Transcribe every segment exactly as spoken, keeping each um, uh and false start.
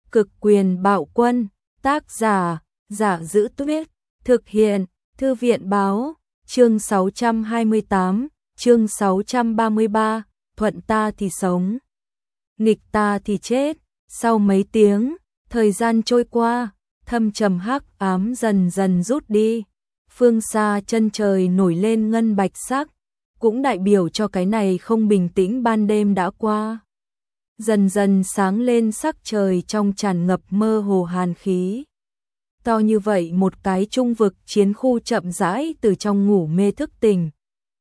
Cực quyền bạo quân, tác giả, Giả Giữ Tuyết, thực hiện, Thư viện báo, chương sáu trăm hai mươi tám, chương sáu trăm ba mươi ba, thuận ta thì sống, nghịch ta thì chết. Sau mấy tiếng, thời gian trôi qua, thâm trầm hắc ám dần dần rút đi, phương xa chân trời nổi lên ngân bạch sắc, cũng đại biểu cho cái này không bình tĩnh ban đêm đã qua. Dần dần sáng lên sắc trời trong tràn ngập mơ hồ hàn khí. To như vậy một cái trung vực chiến khu chậm rãi từ trong ngủ mê thức tỉnh.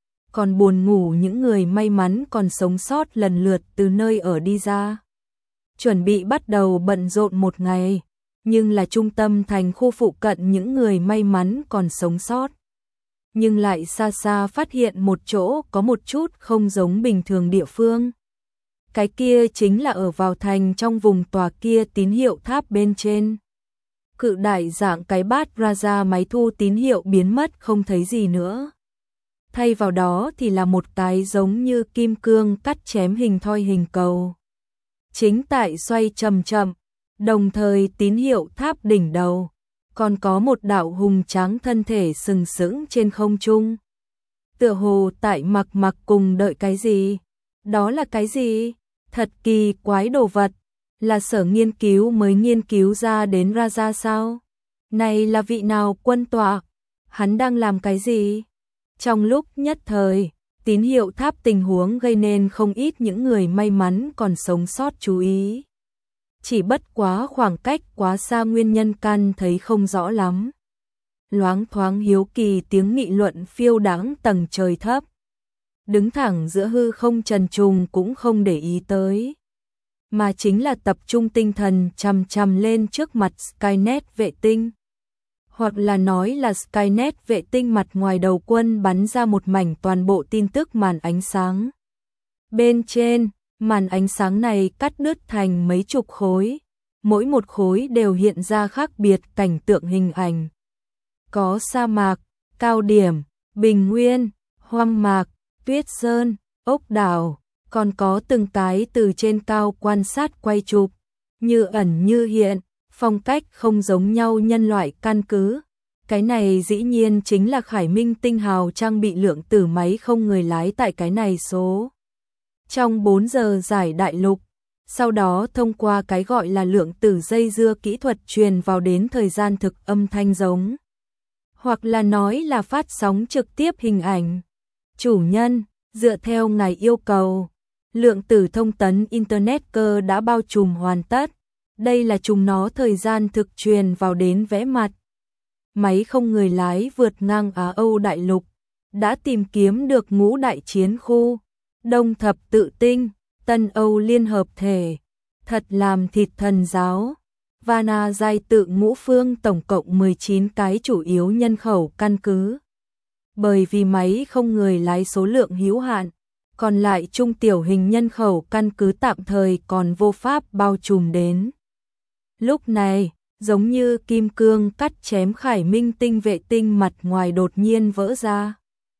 Còn buồn ngủ những người may mắn còn sống sót lần lượt từ nơi ở đi ra. Chuẩn bị bắt đầu bận rộn một ngày, nhưng là trung tâm thành khu phụ cận những người may mắn còn sống sót. Nhưng lại xa xa phát hiện một chỗ có một chút không giống bình thường địa phương. Cái kia chính là ở vào thành trong vùng tòa kia tín hiệu tháp bên trên. Cự đại dạng cái bát Raja máy thu tín hiệu biến mất không thấy gì nữa. Thay vào đó thì là một cái giống như kim cương cắt chém hình thoi hình cầu. Chính tại xoay chậm chậm, đồng thời tín hiệu tháp đỉnh đầu, còn có một đạo hùng tráng thân thể sừng sững trên không trung. Tựa hồ tại mặc mặc cùng đợi cái gì? Đó là cái gì? Thật kỳ quái đồ vật, là sở nghiên cứu mới nghiên cứu ra đến ra ra sao? Này là vị nào quân tọa? Hắn đang làm cái gì? Trong lúc nhất thời, tín hiệu tháp tình huống gây nên không ít những người may mắn còn sống sót chú ý. Chỉ bất quá khoảng cách quá xa nguyên nhân căn thấy không rõ lắm. Loáng thoáng hiếu kỳ tiếng nghị luận phiêu đãng tầng trời thấp. Đứng thẳng giữa hư không trần trùng cũng không để ý tới. Mà chính là tập trung tinh thần chằm chằm lên trước mặt Skynet vệ tinh. Hoặc là nói là Skynet vệ tinh mặt ngoài đầu quân bắn ra một mảnh toàn bộ tin tức màn ánh sáng. Bên trên, màn ánh sáng này cắt đứt thành mấy chục khối. Mỗi một khối đều hiện ra khác biệt cảnh tượng hình ảnh. Có sa mạc, cao điểm, bình nguyên, hoang mạc, tuyết sơn, ốc đảo, còn có từng cái từ trên cao quan sát quay chụp, như ẩn như hiện, phong cách không giống nhau nhân loại căn cứ. Cái này dĩ nhiên chính là Khải Minh tinh hào trang bị lượng tử máy không người lái tại cái này số. Trong bốn giờ giải đại lục, sau đó thông qua cái gọi là lượng tử dây dưa kỹ thuật truyền vào đến thời gian thực âm thanh giống. Hoặc là nói là phát sóng trực tiếp hình ảnh. Chủ nhân, dựa theo ngài yêu cầu, lượng tử thông tấn Internet cơ đã bao trùm hoàn tất. Đây là chúng nó thời gian thực truyền vào đến vẽ mặt. Máy không người lái vượt ngang Á Âu đại lục, đã tìm kiếm được ngũ đại chiến khu, Đông thập tự tinh, Tân Âu liên hợp thể, thật làm thịt thần giáo. Vana giai tự ngũ phương tổng cộng mười chín cái chủ yếu nhân khẩu căn cứ. Bởi vì máy không người lái số lượng hữu hạn, còn lại trung tiểu hình nhân khẩu căn cứ tạm thời còn vô pháp bao trùm đến. Lúc này, giống như kim cương cắt chém Khải Minh tinh vệ tinh mặt ngoài đột nhiên vỡ ra.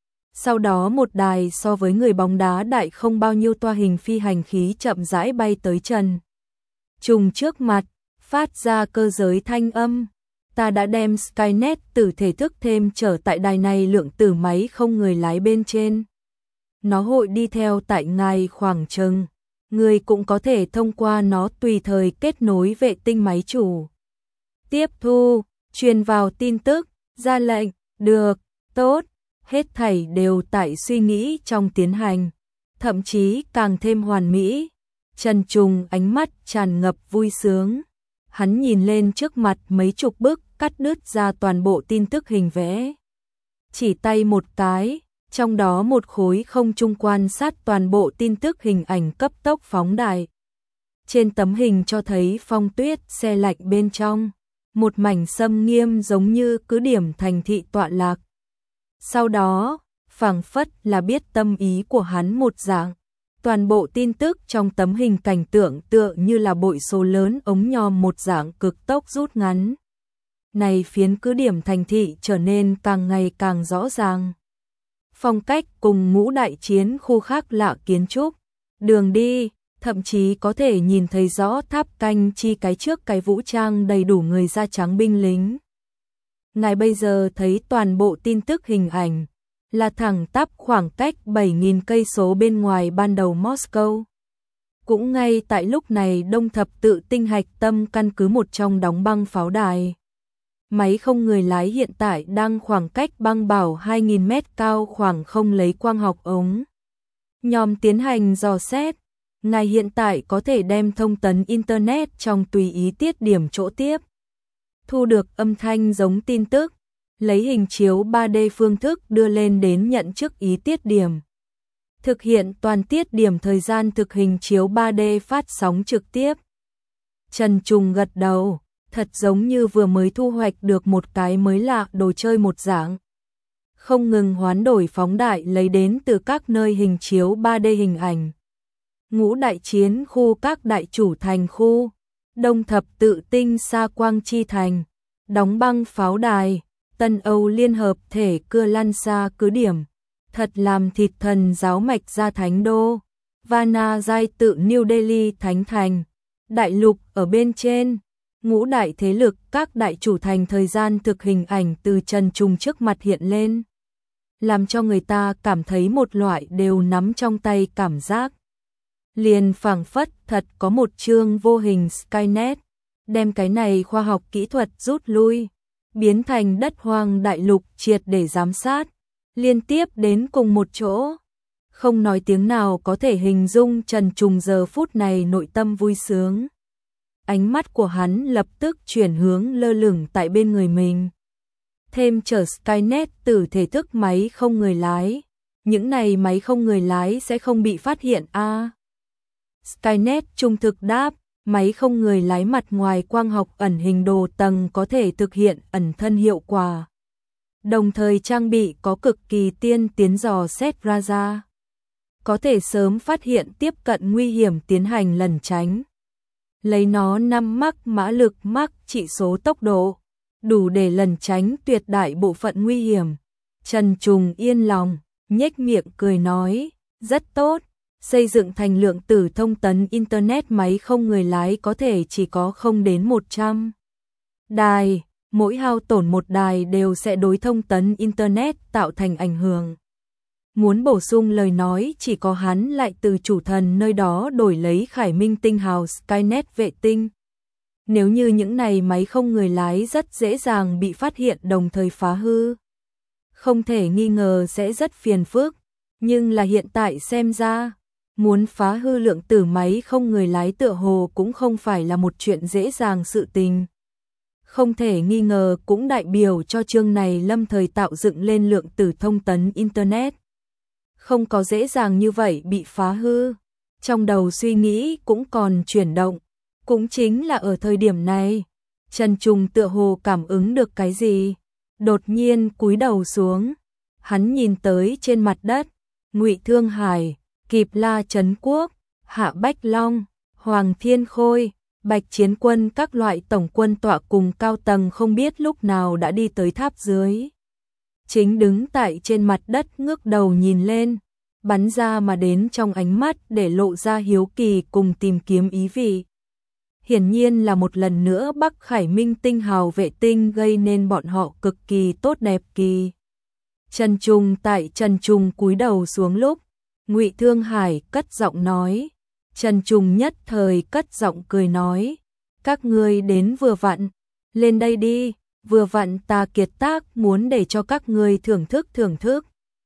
Sau đó một đài so với người bóng đá đại không bao nhiêu toa hình phi hành khí chậm rãi bay tới trần trùng trước mặt, phát ra cơ giới thanh âm. Ta đã đem Skynet tử thể thức thêm trở tại đài này lượng tử máy không người lái bên trên. Nó hội đi theo tại ngài khoảng chừng. Người cũng có thể thông qua nó tùy thời kết nối vệ tinh máy chủ. Tiếp thu, truyền vào tin tức, ra lệnh, được, tốt, hết thảy đều tại suy nghĩ trong tiến hành. Thậm chí càng thêm hoàn mỹ. Trần Trùng ánh mắt tràn ngập vui sướng. Hắn nhìn lên trước mặt mấy chục bức cắt đứt ra toàn bộ tin tức hình vẽ. Chỉ tay một cái, trong đó một khối không trung quan sát toàn bộ tin tức hình ảnh cấp tốc phóng đại. Trên tấm hình cho thấy phong tuyết xe lạnh bên trong, một mảnh xâm nghiêm giống như cứ điểm thành thị tọa lạc. Sau đó, phảng phất là biết tâm ý của hắn một dạng. Toàn bộ tin tức trong tấm hình cảnh tượng tựa như là bội số lớn ống nhòm một dạng cực tốc rút ngắn. Này phiến cứ điểm thành thị trở nên càng ngày càng rõ ràng. Phong cách cùng ngũ đại chiến khu khác lạ kiến trúc, đường đi, thậm chí có thể nhìn thấy rõ tháp canh chi cái trước cái vũ trang đầy đủ người da trắng binh lính. Ngài bây giờ thấy toàn bộ tin tức hình ảnh là thẳng tắp khoảng cách bảy nghìn cây số bên ngoài ban đầu Moscow. Cũng ngay tại lúc này Đông Thập Tự Tinh hạch tâm căn cứ một trong đóng băng pháo đài. Máy không người lái hiện tại đang khoảng cách băng bảo hai nghìn mét cao khoảng không lấy quang học ống. Nhóm tiến hành dò xét. Ngài hiện tại có thể đem thông tấn Internet trong tùy ý tiết điểm chỗ tiếp. Thu được âm thanh giống tin tức. Lấy hình chiếu ba D phương thức đưa lên đến nhận trước ý tiết điểm. Thực hiện toàn tiết điểm thời gian thực hình chiếu ba D phát sóng trực tiếp. Trần Trùng gật đầu, thật giống như vừa mới thu hoạch được một cái mới lạ đồ chơi một dạng. Không ngừng hoán đổi phóng đại lấy đến từ các nơi hình chiếu ba D hình ảnh. Ngũ đại chiến khu các đại chủ thành khu, Đông Thập Tự Tinh Sa Quang Chi Thành, đóng băng pháo đài, Tân Âu Liên Hợp Thể Cưa Lăn Sa cứ điểm, thật làm thịt thần giáo mạch ra Thánh Đô, Vana Giai Tự New Delhi Thánh Thành, đại lục ở bên trên, ngũ đại thế lực các đại chủ thành thời gian thực hình ảnh từ Trần Trùng trước mặt hiện lên. Làm cho người ta cảm thấy một loại đều nắm trong tay cảm giác. Liền phảng phất thật có một chương vô hình Skynet, đem cái này khoa học kỹ thuật rút lui, biến thành đất hoang đại lục triệt để giám sát, liên tiếp đến cùng một chỗ. Không nói tiếng nào có thể hình dung Trần Trùng giờ phút này nội tâm vui sướng. Ánh mắt của hắn lập tức chuyển hướng lơ lửng tại bên người mình. Thêm chở Skynet từ thể thức máy không người lái. Những này máy không người lái sẽ không bị phát hiện a à. Skynet trung thực đáp, máy không người lái mặt ngoài quang học ẩn hình đồ tầng có thể thực hiện ẩn thân hiệu quả. Đồng thời trang bị có cực kỳ tiên tiến dò xét radar. Có thể sớm phát hiện tiếp cận nguy hiểm tiến hành lẩn tránh. Lấy nó năm mach mã lực mach trị số tốc độ, đủ để lẩn tránh tuyệt đại bộ phận nguy hiểm. Trần Trùng yên lòng, nhếch miệng cười nói, rất tốt, xây dựng thành lượng tử thông tấn Internet máy không người lái có thể chỉ có không đến một trăm đài, mỗi hao tổn một đài đều sẽ đối thông tấn Internet tạo thành ảnh hưởng. Muốn bổ sung lời nói chỉ có hắn lại từ chủ thần nơi đó đổi lấy Khải Minh tinh hào Skynet vệ tinh. Nếu như những này máy không người lái rất dễ dàng bị phát hiện đồng thời phá hư, không thể nghi ngờ sẽ rất phiền phức, nhưng là hiện tại xem ra, muốn phá hư lượng tử máy không người lái tựa hồ cũng không phải là một chuyện dễ dàng sự tình. Không thể nghi ngờ cũng đại biểu cho chương này lâm thời tạo dựng lên lượng tử thông tấn Internet. Không có dễ dàng như vậy bị phá hư. Trong đầu suy nghĩ cũng còn chuyển động. Cũng chính là ở thời điểm này, Trần Trùng tựa hồ cảm ứng được cái gì. Đột nhiên cúi đầu xuống. Hắn nhìn tới trên mặt đất. Ngụy Thương Hải, Kịp La Trấn Quốc, Hạ Bách Long, Hoàng Thiên Khôi, Bạch Chiến Quân các loại tổng quân tọa cùng cao tầng không biết lúc nào đã đi tới tháp dưới. Chính đứng tại trên mặt đất ngước đầu nhìn lên, bắn ra mà đến trong ánh mắt để lộ ra hiếu kỳ cùng tìm kiếm ý vị. Hiển nhiên là một lần nữa Bắc Khải Minh tinh hào vệ tinh gây nên bọn họ cực kỳ tốt đẹp kỳ. Trần Trùng tại Trần Trùng cúi đầu xuống lúc, Ngụy Thương Hải cất giọng nói, Trần Trùng nhất thời cất giọng cười nói, các ngươi đến vừa vặn, lên đây đi, vừa vặn ta kiệt tác muốn để cho các ngươi thưởng thức thưởng thức.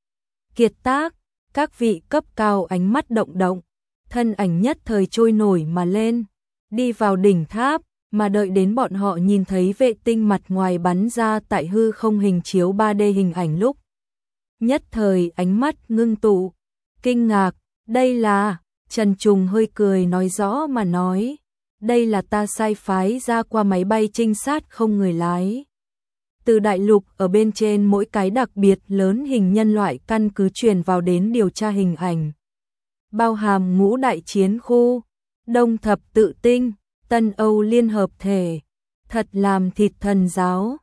Kiệt tác, các vị cấp cao ánh mắt động động, thân ảnh nhất thời trôi nổi mà lên, đi vào đỉnh tháp, mà đợi đến bọn họ nhìn thấy vệ tinh mặt ngoài bắn ra tại hư không hình chiếu ba D hình ảnh lúc. Nhất thời ánh mắt ngưng tụ, kinh ngạc, đây là, Trần Trùng hơi cười nói rõ mà nói, đây là ta sai phái ra qua máy bay trinh sát không người lái. Từ đại lục ở bên trên mỗi cái đặc biệt lớn hình nhân loại căn cứ truyền vào đến điều tra hình ảnh. Bao hàm ngũ đại chiến khu, Đông Thập Tự Tinh, Tân Âu Liên Hợp Thể, thật làm thịt thần giáo,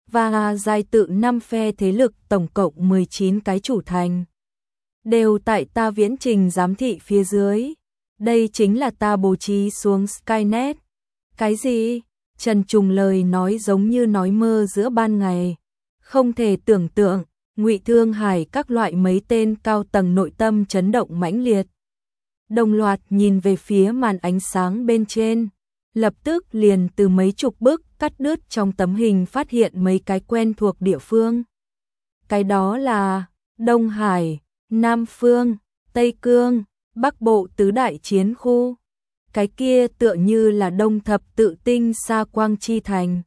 và giai tự năm phe thế lực tổng cộng mười chín cái chủ thành. Đều tại ta viễn trình giám thị phía dưới, Đây chính là ta bố trí xuống Skynet. Cái gì? Trần Trùng lời nói giống như nói mơ giữa ban ngày. Không thể tưởng tượng, Ngụy Thương Hải các loại mấy tên cao tầng nội tâm chấn động mãnh liệt. Đồng loạt nhìn về phía màn ánh sáng bên trên, lập tức liền từ mấy chục bức cắt đứt trong tấm hình phát hiện mấy cái quen thuộc địa phương. Cái đó là Đông Hải, Nam Phương, Tây Cương, Bắc Bộ tứ đại chiến khu. Cái kia tựa như là Đông Thập Tự Tinh Sa Quang Chi Thành.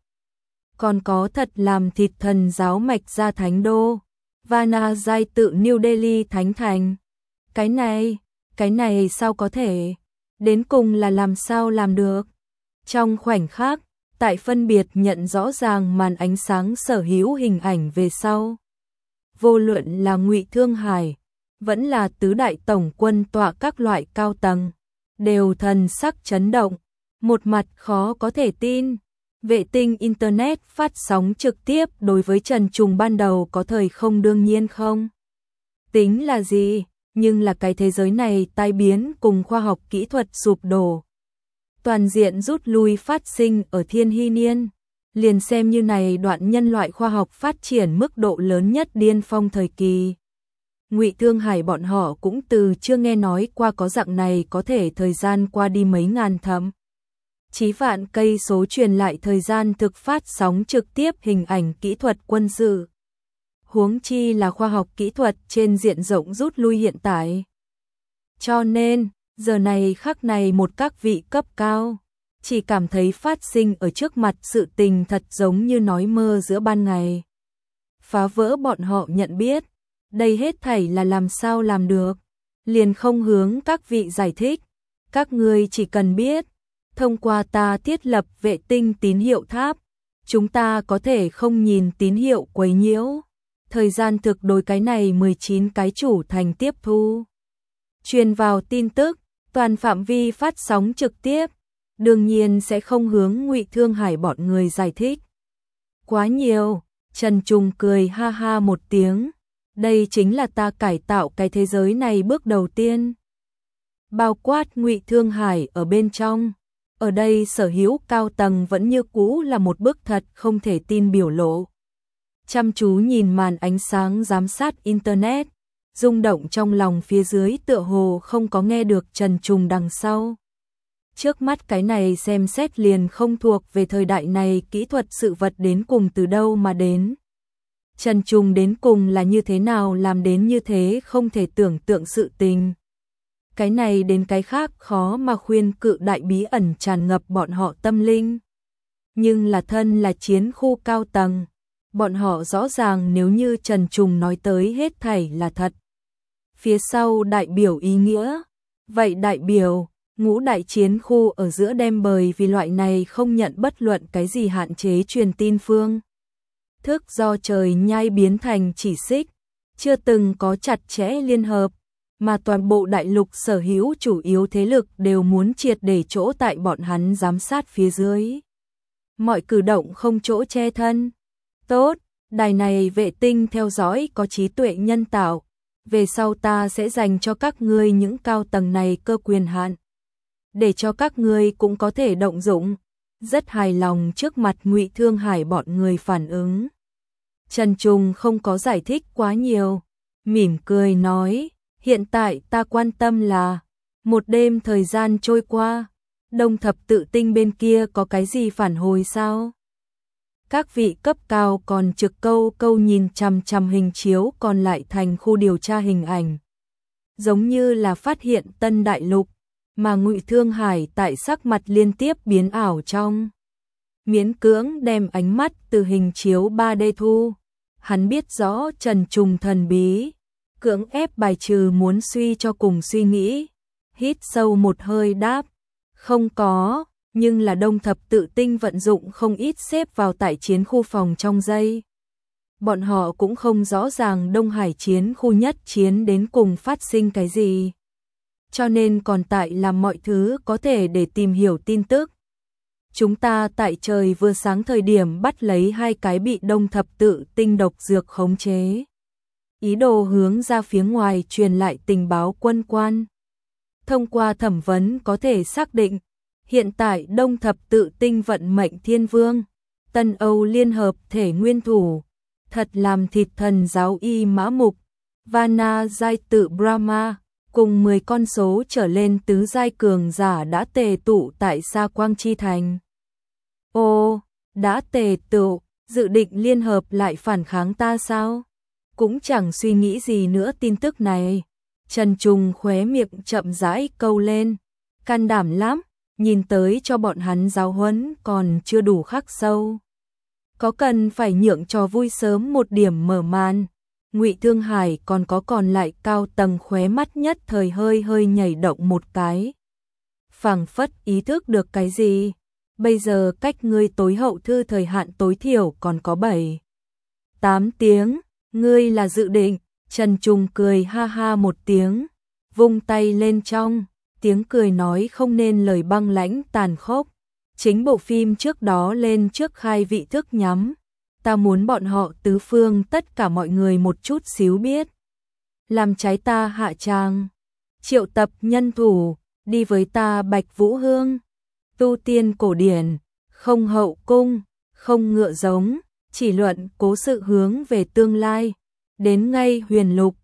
Còn có thật làm thịt thần giáo mạch ra Thánh Đô, Vana Giai tự New Delhi Thánh Thành. Cái này, cái này sao có thể? Đến cùng là làm sao làm được? Trong khoảnh khắc, tại phân biệt nhận rõ ràng màn ánh sáng sở hữu hình ảnh về sau. Vô luận là Ngụy Thương Hải, vẫn là tứ đại tổng quân tọa các loại cao tầng, đều thần sắc chấn động, một mặt khó có thể tin. Vệ tinh Internet phát sóng trực tiếp đối với Trần Trùng ban đầu có thời không đương nhiên không? Tính là gì, nhưng là cái thế giới này tai biến cùng khoa học kỹ thuật sụp đổ. Toàn diện rút lui phát sinh ở thiên hy niên, liền xem như này đoạn nhân loại khoa học phát triển mức độ lớn nhất điên phong thời kỳ. Ngụy Thương Hải bọn họ cũng từ chưa nghe nói qua có dạng này có thể thời gian qua đi mấy ngàn thậm chí vạn cây số truyền lại thời gian thực phát sóng trực tiếp hình ảnh kỹ thuật quân sự. Huống chi là khoa học kỹ thuật trên diện rộng rút lui hiện tại. Cho nên, giờ này khắc này một các vị cấp cao, chỉ cảm thấy phát sinh ở trước mặt sự tình thật giống như nói mơ giữa ban ngày. Phá vỡ bọn họ nhận biết, đây hết thảy là làm sao làm được, liền không hướng các vị giải thích, các ngươi chỉ cần biết, thông qua ta thiết lập vệ tinh tín hiệu tháp, chúng ta có thể không nhìn tín hiệu quấy nhiễu. Thời gian thực đối cái này mười chín cái chủ thành tiếp thu. Truyền vào tin tức, toàn phạm vi phát sóng trực tiếp, đương nhiên sẽ không hướng Ngụy Thương Hải bọn người giải thích. Quá nhiều, Trần Trùng cười ha ha một tiếng, đây chính là ta cải tạo cái thế giới này bước đầu tiên. Bao quát Ngụy Thương Hải ở bên trong, ở đây sở hữu cao tầng vẫn như cũ là một bức thật không thể tin biểu lộ. Chăm chú nhìn màn ánh sáng giám sát Internet, rung động trong lòng phía dưới tựa hồ không có nghe được Trần Trùng đằng sau. Trước mắt cái này xem xét liền không thuộc về thời đại này kỹ thuật sự vật đến cùng từ đâu mà đến. Trần Trùng đến cùng là như thế nào làm đến như thế không thể tưởng tượng sự tình. Cái này đến cái khác khó mà khuyên cự đại bí ẩn tràn ngập bọn họ tâm linh. Nhưng là thân là chiến khu cao tầng, bọn họ rõ ràng nếu như Trần Trùng nói tới hết thảy là thật. Phía sau đại biểu ý nghĩa, vậy đại biểu, ngũ đại chiến khu ở giữa đem bởi vì loại này không nhận bất luận cái gì hạn chế truyền tin phương. Thức do trời nhai biến thành chỉ xích, chưa từng có chặt chẽ liên hợp, mà toàn bộ đại lục sở hữu chủ yếu thế lực đều muốn triệt để chỗ tại bọn hắn giám sát phía dưới. Mọi cử động không chỗ che thân. Tốt, đài này vệ tinh theo dõi có trí tuệ nhân tạo, về sau ta sẽ dành cho các ngươi những cao tầng này cơ quyền hạn, để cho các ngươi cũng có thể động dụng. Rất hài lòng trước mặt Ngụy Thương Hải bọn người phản ứng. Trần Trùng không có giải thích quá nhiều, mỉm cười nói, hiện tại ta quan tâm là, một đêm thời gian trôi qua, Đông Thập Tự Tinh bên kia có cái gì phản hồi sao? Các vị cấp cao còn trực câu câu nhìn chằm chằm hình chiếu còn lại thành khu điều tra hình ảnh. Giống như là phát hiện tân đại lục, mà Ngụy Thương Hải tại sắc mặt liên tiếp biến ảo trong. Miễn cưỡng đem ánh mắt từ hình chiếu ba D thu. Hắn biết rõ Trần Trùng thần bí, cưỡng ép bài trừ muốn suy cho cùng suy nghĩ. Hít sâu một hơi đáp, không có. Nhưng là Đông Thập Tự Tinh vận dụng không ít xếp vào tại chiến khu phòng trong dây. Bọn họ cũng không rõ ràng Đông Hải chiến khu nhất chiến đến cùng phát sinh cái gì. Cho nên còn tại làm mọi thứ có thể để tìm hiểu tin tức. Chúng ta tại trời vừa sáng thời điểm bắt lấy hai cái bị Đông Thập Tự Tinh độc dược khống chế. Ý đồ hướng ra phía ngoài truyền lại tình báo quân quan. Thông qua thẩm vấn có thể xác định, hiện tại Đông Thập Tự Tinh vận mệnh Thiên Vương, Tân Âu Liên Hợp thể nguyên thủ, thật làm thịt thần giáo Y Mã Mục, Vana giai tự Brahma, cùng mười con số trở lên tứ giai cường giả đã tề tụ tại Sa Quang Chi Thành. Ô, đã tề tụ, dự định liên hợp lại phản kháng ta sao? Cũng chẳng suy nghĩ gì nữa tin tức này. Trần Trùng khóe miệng chậm rãi câu lên, can đảm lắm, nhìn tới cho bọn hắn giáo huấn còn chưa đủ khắc sâu. Có cần phải nhượng cho vui sớm một điểm mở màn. Ngụy Thương Hải còn có còn lại cao tầng khóe mắt nhất thời hơi hơi nhảy động một cái. Phảng phất ý thức được cái gì? Bây giờ cách ngươi tối hậu thư thời hạn tối thiểu còn có bảy, tám tiếng, ngươi là dự định. Trần Trùng cười ha ha một tiếng, vung tay lên trong, tiếng cười nói không nên lời băng lãnh tàn khốc. Chính bộ phim trước đó lên trước khai vị thức nhắm, ta muốn bọn họ tứ phương tất cả mọi người một chút xíu biết. Làm trái ta hạ tràng, triệu tập nhân thủ, đi với ta Bạch Vũ Hương. Tu tiên cổ điển, không hậu cung, không ngựa giống, chỉ luận cố sự hướng về tương lai. Đến ngay huyền lục,